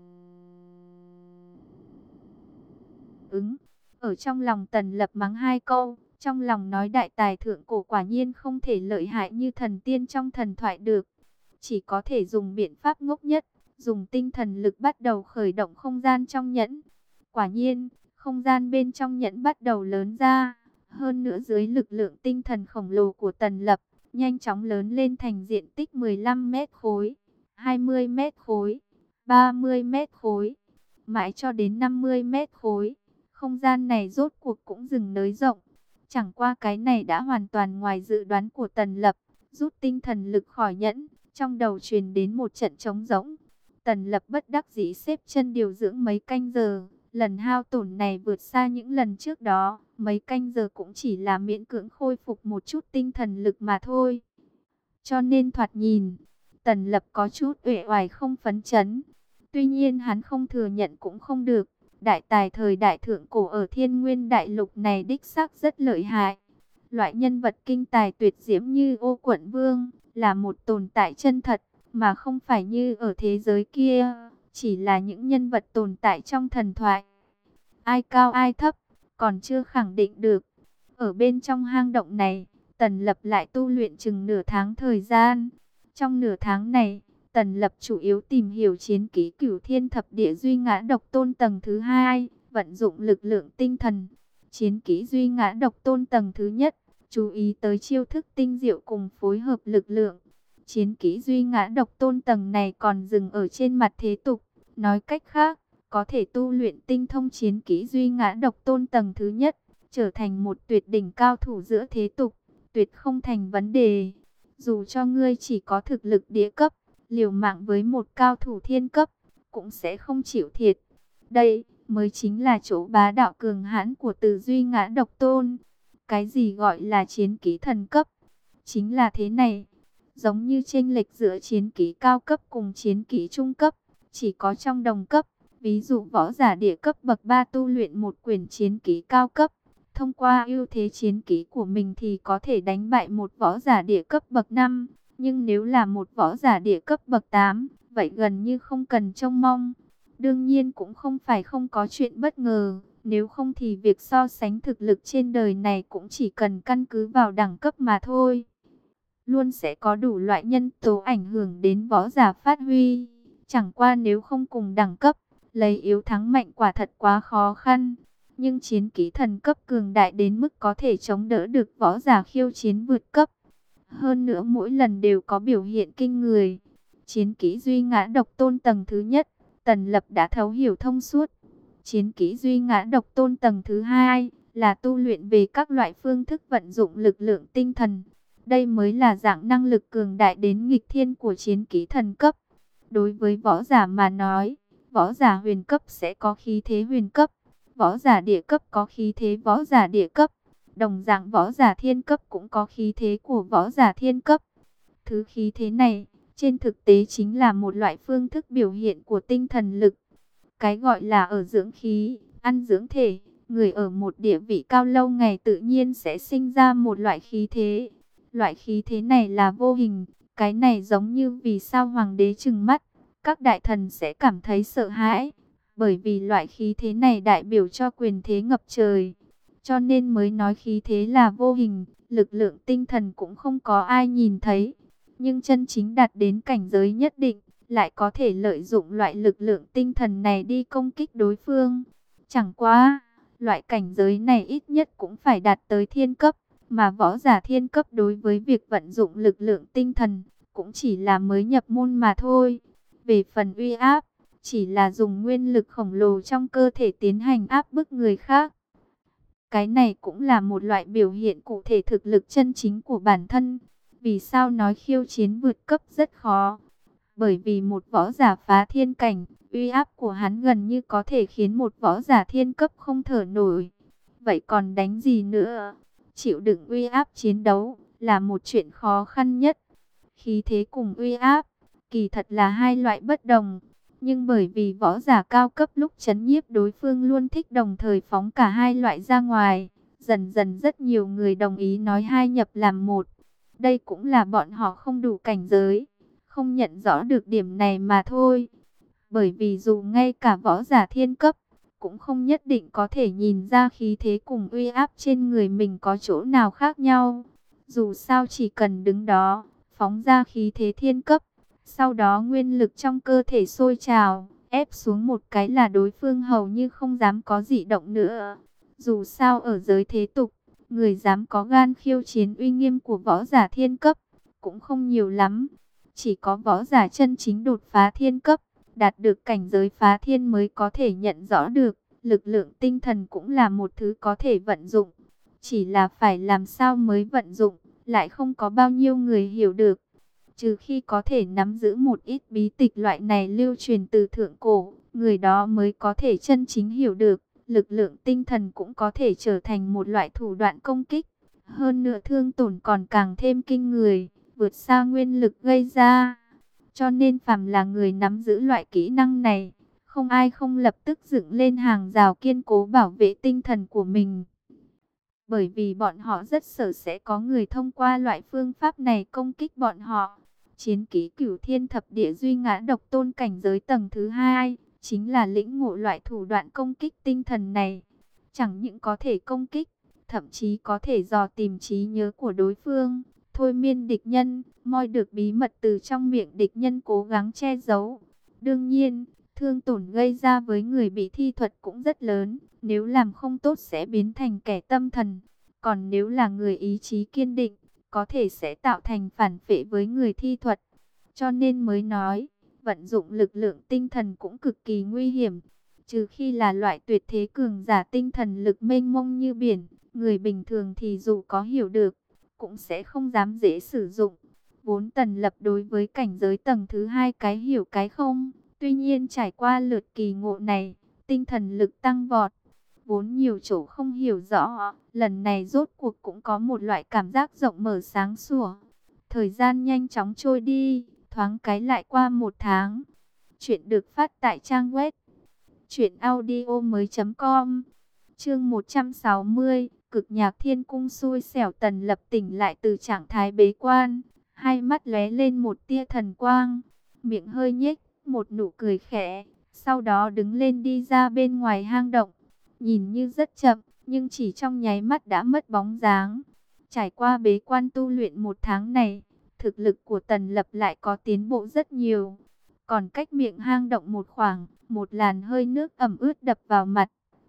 ứng. Ở trong lòng Tần Lập mắng hai câu, trong lòng nói đại tài thượng cổ quả nhiên không thể lợi hại như thần tiên trong thần thoại được. Chỉ có thể dùng biện pháp ngốc nhất, dùng tinh thần lực bắt đầu khởi động không gian trong nhẫn. Quả nhiên, không gian bên trong nhẫn bắt đầu lớn ra. Hơn nữa dưới lực lượng tinh thần khổng lồ của Tần Lập, nhanh chóng lớn lên thành diện tích mười lăm mét khối, hai mươi mét khối, ba mươi mét khối, mãi cho đến năm mươi mét khối. Không gian này rốt cuộc cũng dừng nới rộng. Chẳng qua cái này đã hoàn toàn ngoài dự đoán của Tần Lập. Rút tinh thần lực khỏi nhẫn, trong đầu truyền đến một trận trống rỗng. Tần Lập bất đắc dĩ xếp chân điều dưỡng mấy canh giờ. Lần hao tổn này vượt xa những lần trước đó. Mấy canh giờ cũng chỉ là miễn cưỡng khôi phục một chút tinh thần lực mà thôi. Cho nên thoạt nhìn, Tần Lập có chút uể oải không phấn chấn. Tuy nhiên hắn không thừa nhận cũng không được. Đại tài thời đại thượng cổ ở Thiên Nguyên Đại Lục này đích xác rất lợi hại. Loại nhân vật kinh tài tuyệt diễm như Ô Quận Vương là một tồn tại chân thật, mà không phải như ở thế giới kia, chỉ là những nhân vật tồn tại trong thần thoại. Ai cao ai thấp, còn chưa khẳng định được. Ở bên trong hang động này, Tần Lập lại tu luyện chừng nửa tháng thời gian. Trong nửa tháng này, Tần Lập chủ yếu tìm hiểu chiến kỹ Cửu Thiên Thập Địa Duy Ngã Độc Tôn tầng thứ hai, vận dụng lực lượng tinh thần. Chiến kỹ Duy Ngã Độc Tôn tầng thứ nhất, chú ý tới chiêu thức tinh diệu cùng phối hợp lực lượng. Chiến kỹ Duy Ngã Độc Tôn tầng này còn dừng ở trên mặt thế tục. Nói cách khác, có thể tu luyện tinh thông chiến kỹ Duy Ngã Độc Tôn tầng thứ nhất, trở thành một tuyệt đỉnh cao thủ giữa thế tục, tuyệt không thành vấn đề. Dù cho ngươi chỉ có thực lực địa cấp, liều mạng với một cao thủ thiên cấp, cũng sẽ không chịu thiệt. Đây mới chính là chỗ bá đạo cường hãn của từ Duy Ngã Độc Tôn. Cái gì gọi là chiến kỹ thần cấp? Chính là thế này. Giống như chênh lệch giữa chiến kỹ cao cấp cùng chiến kỹ trung cấp, chỉ có trong đồng cấp. Ví dụ võ giả địa cấp bậc ba tu luyện một quyển chiến kỹ cao cấp, thông qua ưu thế chiến kỹ của mình thì có thể đánh bại một võ giả địa cấp bậc năm. Nhưng nếu là một võ giả địa cấp bậc tám, vậy gần như không cần trông mong. Đương nhiên cũng không phải không có chuyện bất ngờ, nếu không thì việc so sánh thực lực trên đời này cũng chỉ cần căn cứ vào đẳng cấp mà thôi. luôn sẽ có đủ loại nhân tố ảnh hưởng đến võ giả phát huy. Chẳng qua nếu không cùng đẳng cấp, lấy yếu thắng mạnh quả thật quá khó khăn. Nhưng chiến kỹ thần cấp cường đại đến mức có thể chống đỡ được võ giả khiêu chiến vượt cấp. Hơn nữa mỗi lần đều có biểu hiện kinh người. Chiến kỹ duy ngã độc tôn tầng thứ nhất, Tần Lập đã thấu hiểu thông suốt. Chiến kỹ duy ngã độc tôn tầng thứ hai là tu luyện về các loại phương thức vận dụng lực lượng tinh thần. Đây mới là dạng năng lực cường đại đến nghịch thiên của chiến kỹ thần cấp. Đối với võ giả mà nói, võ giả huyền cấp sẽ có khí thế huyền cấp, võ giả địa cấp có khí thế võ giả địa cấp, đồng dạng võ giả thiên cấp cũng có khí thế của võ giả thiên cấp. Thứ khí thế này, trên thực tế chính là một loại phương thức biểu hiện của tinh thần lực. Cái gọi là ở dưỡng khí, ăn dưỡng thể, người ở một địa vị cao lâu ngày tự nhiên sẽ sinh ra một loại khí thế. Loại khí thế này là vô hình, cái này giống như vì sao hoàng đế trừng mắt, các đại thần sẽ cảm thấy sợ hãi. Bởi vì loại khí thế này đại biểu cho quyền thế ngập trời, cho nên mới nói khí thế là vô hình, lực lượng tinh thần cũng không có ai nhìn thấy. Nhưng chân chính đạt đến cảnh giới nhất định, lại có thể lợi dụng loại lực lượng tinh thần này đi công kích đối phương. Chẳng qua, loại cảnh giới này ít nhất cũng phải đạt tới thiên cấp, mà võ giả thiên cấp đối với việc vận dụng lực lượng tinh thần, cũng chỉ là mới nhập môn mà thôi. Về phần uy áp, chỉ là dùng nguyên lực khổng lồ trong cơ thể tiến hành áp bức người khác. Cái này cũng là một loại biểu hiện cụ thể thực lực chân chính của bản thân. Vì sao nói khiêu chiến vượt cấp rất khó? Bởi vì một võ giả phá thiên cảnh, uy áp của hắn gần như có thể khiến một võ giả thiên cấp không thở nổi. Vậy còn đánh gì nữa? Chịu đựng uy áp chiến đấu là một chuyện khó khăn nhất. Khí thế cùng uy áp, kỳ thật là hai loại bất đồng. Nhưng bởi vì võ giả cao cấp lúc trấn nhiếp đối phương luôn thích đồng thời phóng cả hai loại ra ngoài, dần dần rất nhiều người đồng ý nói hai nhập làm một. Đây cũng là bọn họ không đủ cảnh giới, không nhận rõ được điểm này mà thôi. Bởi vì dù ngay cả võ giả thiên cấp, cũng không nhất định có thể nhìn ra khí thế cùng uy áp trên người mình có chỗ nào khác nhau. Dù sao chỉ cần đứng đó, phóng ra khí thế thiên cấp, sau đó nguyên lực trong cơ thể sôi trào, ép xuống một cái là đối phương hầu như không dám có dị động nữa. Dù sao ở giới thế tục, người dám có gan khiêu chiến uy nghiêm của võ giả thiên cấp, cũng không nhiều lắm. Chỉ có võ giả chân chính đột phá thiên cấp, đạt được cảnh giới phá thiên mới có thể nhận rõ được, lực lượng tinh thần cũng là một thứ có thể vận dụng. Chỉ là phải làm sao mới vận dụng, lại không có bao nhiêu người hiểu được. Trừ khi có thể nắm giữ một ít bí tịch loại này lưu truyền từ thượng cổ, người đó mới có thể chân chính hiểu được. Lực lượng tinh thần cũng có thể trở thành một loại thủ đoạn công kích. Hơn nữa thương tổn còn càng thêm kinh người, vượt xa nguyên lực gây ra. Cho nên phàm là người nắm giữ loại kỹ năng này, không ai không lập tức dựng lên hàng rào kiên cố bảo vệ tinh thần của mình. Bởi vì bọn họ rất sợ sẽ có người thông qua loại phương pháp này công kích bọn họ. Chiến kỹ Cửu Thiên Thập Địa Duy Ngã Độc Tôn cảnh giới tầng thứ hai, chính là lĩnh ngộ loại thủ đoạn công kích tinh thần này. Chẳng những có thể công kích, thậm chí có thể dò tìm trí nhớ của đối phương, thôi miên địch nhân, moi được bí mật từ trong miệng địch nhân cố gắng che giấu. Đương nhiên, thương tổn gây ra với người bị thi thuật cũng rất lớn, nếu làm không tốt sẽ biến thành kẻ tâm thần. Còn nếu là người ý chí kiên định, có thể sẽ tạo thành phản phệ với người thi thuật. Cho nên mới nói, vận dụng lực lượng tinh thần cũng cực kỳ nguy hiểm. Trừ khi là loại tuyệt thế cường giả tinh thần lực mênh mông như biển, người bình thường thì dù có hiểu được, cũng sẽ không dám dễ sử dụng. Vốn Tần Lập đối với cảnh giới tầng thứ hai cái hiểu cái không. Tuy nhiên trải qua lượt kỳ ngộ này, tinh thần lực tăng vọt. Vốn nhiều chỗ không hiểu rõ, lần này rốt cuộc cũng có một loại cảm giác rộng mở sáng sủa. Thời gian nhanh chóng trôi đi, thoáng cái lại qua một tháng. Chuyện được phát tại trang web truyện audio mới chấm com. Chương một trăm sáu mươi, Cực Nhạc Thiên Cung xui xẻo. Tần Lập tỉnh lại từ trạng thái bế quan, hai mắt lóe lên một tia thần quang, miệng hơi nhếch một nụ cười khẽ, sau đó đứng lên đi ra bên ngoài hang động. Nhìn như rất chậm, nhưng chỉ trong nháy mắt đã mất bóng dáng. Trải qua bế quan tu luyện một tháng này, thực lực của Tần Lập lại có tiến bộ rất nhiều. Còn cách miệng hang động một khoảng, một làn hơi nước ẩm ướt đập vào mặt.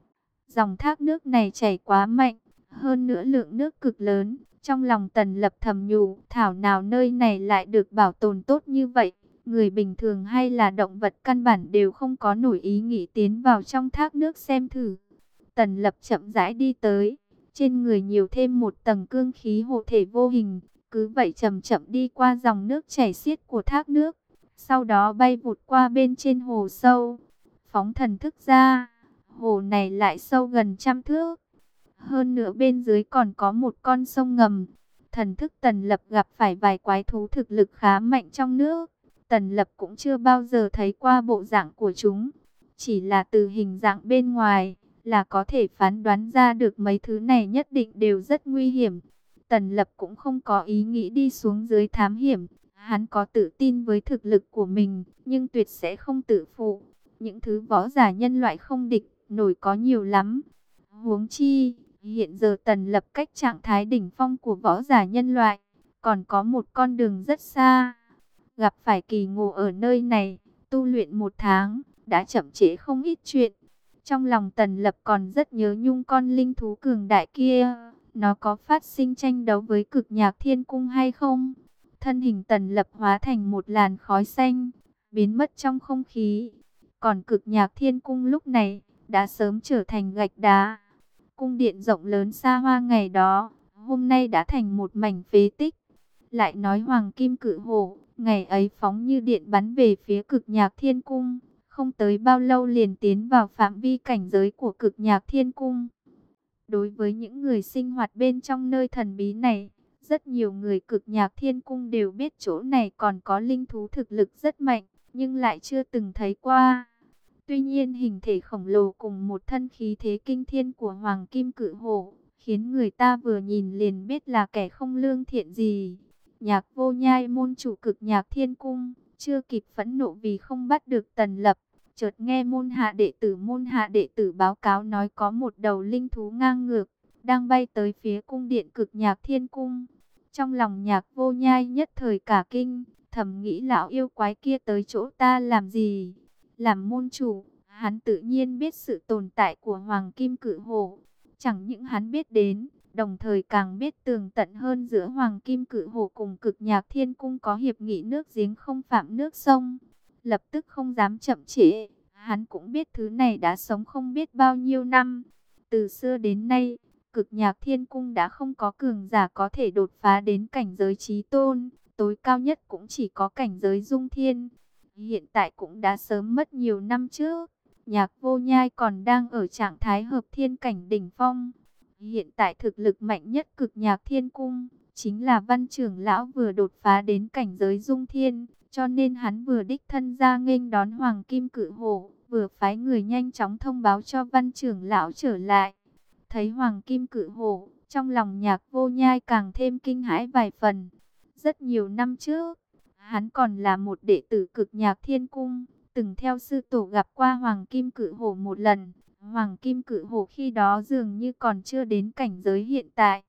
Dòng thác nước này chảy quá mạnh, hơn nữa lượng nước cực lớn. Trong lòng Tần Lập thầm nhủ, thảo nào nơi này lại được bảo tồn tốt như vậy. Người bình thường hay là động vật căn bản đều không có nổi ý nghĩ tiến vào trong thác nước xem thử. Tần Lập chậm rãi đi tới, trên người nhiều thêm một tầng cương khí hộ thể vô hình, cứ vậy chậm chậm đi qua dòng nước chảy xiết của thác nước, sau đó bay vụt qua bên trên hồ sâu. Phóng thần thức ra, hồ này lại sâu gần trăm thước. Hơn nữa bên dưới còn có một con sông ngầm. Thần thức Tần Lập gặp phải vài quái thú thực lực khá mạnh trong nước. Tần Lập cũng chưa bao giờ thấy qua bộ dạng của chúng. Chỉ là từ hình dạng bên ngoài là có thể phán đoán ra được mấy thứ này nhất định đều rất nguy hiểm. Tần Lập cũng không có ý nghĩ đi xuống dưới thám hiểm. Hắn có tự tin với thực lực của mình, nhưng tuyệt sẽ không tự phụ. Những thứ võ giả nhân loại không địch nổi có nhiều lắm. Huống chi, hiện giờ Tần Lập cách trạng thái đỉnh phong của võ giả nhân loại, còn có một con đường rất xa. Gặp phải kỳ ngộ ở nơi này, tu luyện một tháng, đã chậm trễ không ít chuyện. Trong lòng Tần Lập còn rất nhớ nhung con linh thú cường đại kia. Nó có phát sinh tranh đấu với Cực Nhạc Thiên Cung hay không? Thân hình Tần Lập hóa thành một làn khói xanh, biến mất trong không khí. Còn Cực Nhạc Thiên Cung lúc này đã sớm trở thành gạch đá. Cung điện rộng lớn xa hoa ngày đó, hôm nay đã thành một mảnh phế tích. Lại nói Hoàng Kim Cự Hổ, ngày ấy phóng như điện bắn về phía Cực Nhạc Thiên Cung, không tới bao lâu liền tiến vào phạm vi cảnh giới của Cực Nhạc Thiên Cung. Đối với những người sinh hoạt bên trong nơi thần bí này, rất nhiều người Cực Nhạc Thiên Cung đều biết chỗ này còn có linh thú thực lực rất mạnh, nhưng lại chưa từng thấy qua. Tuy nhiên hình thể khổng lồ cùng một thân khí thế kinh thiên của Hoàng Kim Cự Hổ, khiến người ta vừa nhìn liền biết là kẻ không lương thiện gì. Nhạc Vô Nhai môn chủ Cực Nhạc Thiên Cung, chưa kịp phẫn nộ vì không bắt được Tần Lập, chợt nghe môn hạ đệ tử môn hạ đệ tử báo cáo nói có một đầu linh thú ngang ngược, đang bay tới phía cung điện Cực Nhạc Thiên Cung. Trong lòng Nhạc Vô Nhai nhất thời cả kinh, thầm nghĩ lão yêu quái kia tới chỗ ta làm gì? Làm môn chủ, hắn tự nhiên biết sự tồn tại của Hoàng Kim Cự Hổ. Chẳng những hắn biết đến, đồng thời càng biết tường tận hơn giữa Hoàng Kim Cự Hổ cùng Cực Nhạc Thiên Cung có hiệp nghị nước giếng không phạm nước sông. Lập tức không dám chậm trễ, hắn cũng biết thứ này đã sống không biết bao nhiêu năm. Từ xưa đến nay, Cực Nhạc Thiên Cung đã không có cường giả có thể đột phá đến cảnh giới chí tôn, tối cao nhất cũng chỉ có cảnh giới dung thiên. Hiện tại cũng đã sớm mất nhiều năm trước. Nhạc Vô Nhai còn đang ở trạng thái hợp thiên cảnh đỉnh phong. Hiện tại thực lực mạnh nhất Cực Nhạc Thiên Cung chính là Văn trưởng lão vừa đột phá đến cảnh giới dung thiên, cho nên hắn vừa đích thân ra nghênh đón Hoàng Kim Cự Hổ, vừa phái người nhanh chóng thông báo cho Văn trưởng lão trở lại. Thấy Hoàng Kim Cự Hổ, trong lòng Nhạc Vô Nhai càng thêm kinh hãi vài phần. Rất nhiều năm trước, hắn còn là một đệ tử Cực Nhạc Thiên Cung, từng theo sư tổ gặp qua Hoàng Kim Cự Hổ một lần. Hoàng Kim Cự Hổ khi đó dường như còn chưa đến cảnh giới hiện tại.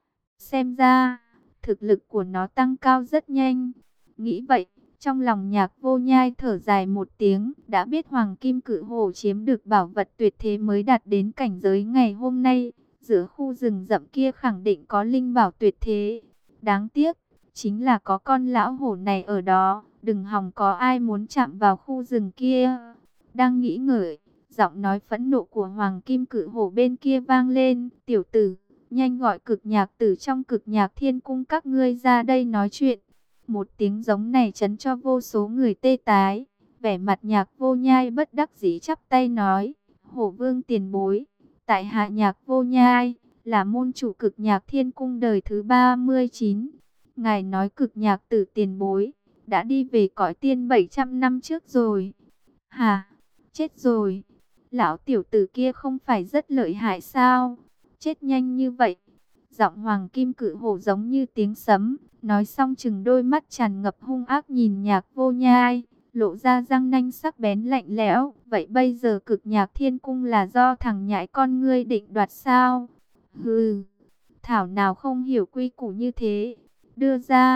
Xem ra, thực lực của nó tăng cao rất nhanh. Nghĩ vậy, trong lòng Nhạc Vô Nhai thở dài một tiếng, đã biết Hoàng Kim Cự Hổ chiếm được bảo vật tuyệt thế mới đạt đến cảnh giới ngày hôm nay. Giữa khu rừng rậm kia khẳng định có linh bảo tuyệt thế. Đáng tiếc, chính là có con lão hổ này ở đó, đừng hòng có ai muốn chạm vào khu rừng kia. Đang nghĩ ngợi, giọng nói phẫn nộ của Hoàng Kim Cự Hổ bên kia vang lên, tiểu tử, nhanh gọi Cực Nhạc tử trong Cực Nhạc Thiên Cung các ngươi ra đây nói chuyện. Một tiếng giống này chấn cho vô số người tê tái, vẻ mặt Nhạc Vô Nhai bất đắc dĩ chắp tay nói, Hổ Vương tiền bối, tại hạ Nhạc Vô Nhai, là môn chủ Cực Nhạc Thiên Cung đời thứ ba mươi chín. Ngài nói Cực Nhạc tử tiền bối, đã đi về cõi tiên bảy trăm năm trước rồi. Hà, chết rồi. Lão tiểu tử kia không phải rất lợi hại sao? Chết nhanh như vậy. Giọng Hoàng Kim Cự Hổ giống như tiếng sấm. Nói xong chừng đôi mắt tràn ngập hung ác nhìn Nhạc Vô Nhai, lộ ra răng nanh sắc bén lạnh lẽo. Vậy bây giờ Cực Nhạc Thiên Cung là do thằng nhãi con ngươi định đoạt sao? Hừ, thảo nào không hiểu quy củ như thế. Đưa ra,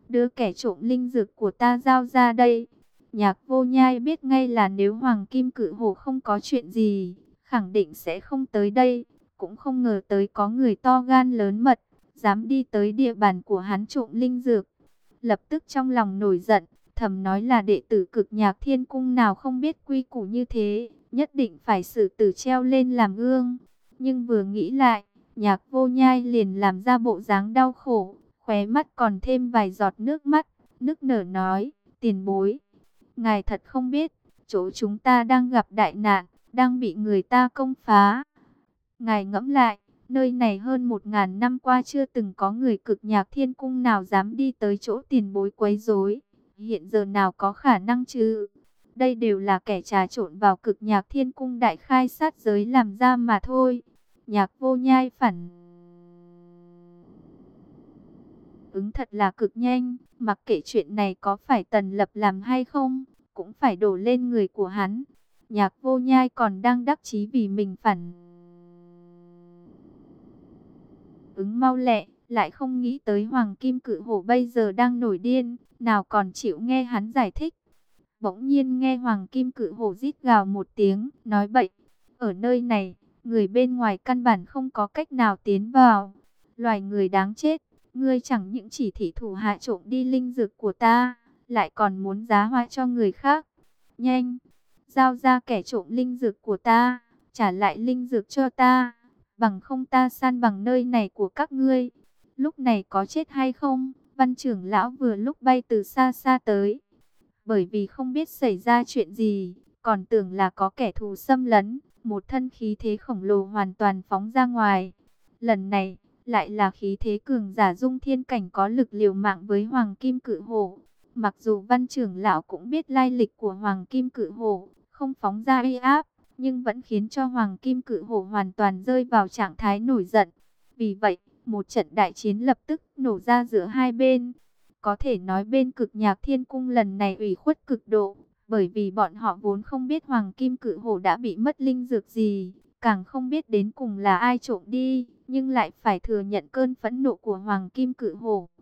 đưa kẻ trộm linh dược của ta giao ra đây. Nhạc Vô Nhai biết ngay là nếu Hoàng Kim Cự Hổ không có chuyện gì, khẳng định sẽ không tới đây. Cũng không ngờ tới có người to gan lớn mật, dám đi tới địa bàn của hắn trộm linh dược. Lập tức trong lòng nổi giận, thầm nói là đệ tử Cực Nhạc Thiên Cung nào không biết quy củ như thế, nhất định phải xử tử treo lên làm gương. Nhưng vừa nghĩ lại, Nhạc Vô Nhai liền làm ra bộ dáng đau khổ, khóe mắt còn thêm vài giọt nước mắt, nức nở nói: tiền bối, ngài thật không biết, chỗ chúng ta đang gặp đại nạn, đang bị người ta công phá. Ngài ngẫm lại, nơi này hơn một ngàn năm qua chưa từng có người Cực Nhạc Thiên Cung nào dám đi tới chỗ tiền bối quấy rối. Hiện giờ nào có khả năng chứ? Đây đều là kẻ trà trộn vào Cực Nhạc Thiên Cung đại khai sát giới làm ra mà thôi. Nhạc Vô Nhai phản ứng thật là cực nhanh, mặc kệ chuyện này có phải Tần Lập làm hay không, cũng phải đổ lên người của hắn. Nhạc Vô Nhai còn đang đắc chí vì mình phản ứng mau lẹ, lại không nghĩ tới Hoàng Kim Cự Hổ bây giờ đang nổi điên, nào còn chịu nghe hắn giải thích. Bỗng nhiên nghe Hoàng Kim Cự Hổ rít gào một tiếng, nói bậy, ở nơi này, người bên ngoài căn bản không có cách nào tiến vào. Loài người đáng chết, ngươi chẳng những chỉ thị thủ hạ trộm đi linh dược của ta, lại còn muốn giá hoa cho người khác. Nhanh, giao ra kẻ trộm linh dược của ta, trả lại linh dược cho ta, bằng không ta san bằng nơi này của các ngươi. Lúc này có chết hay không, Văn trưởng lão vừa lúc bay từ xa xa tới. Bởi vì không biết xảy ra chuyện gì, còn tưởng là có kẻ thù xâm lấn, một thân khí thế khổng lồ hoàn toàn phóng ra ngoài. Lần này, lại là khí thế cường giả dung thiên cảnh có lực liều mạng với Hoàng Kim Cự Hổ. Mặc dù Văn trưởng lão cũng biết lai lịch của Hoàng Kim Cự Hổ, không phóng ra uy áp, nhưng vẫn khiến cho Hoàng Kim Cự Hổ hoàn toàn rơi vào trạng thái nổi giận. Vì vậy, một trận đại chiến lập tức nổ ra giữa hai bên. Có thể nói bên Cực Nhạc Thiên Cung lần này ủy khuất cực độ, bởi vì bọn họ vốn không biết Hoàng Kim Cự Hổ đã bị mất linh dược gì, càng không biết đến cùng là ai trộm đi, nhưng lại phải thừa nhận cơn phẫn nộ của Hoàng Kim Cự Hổ.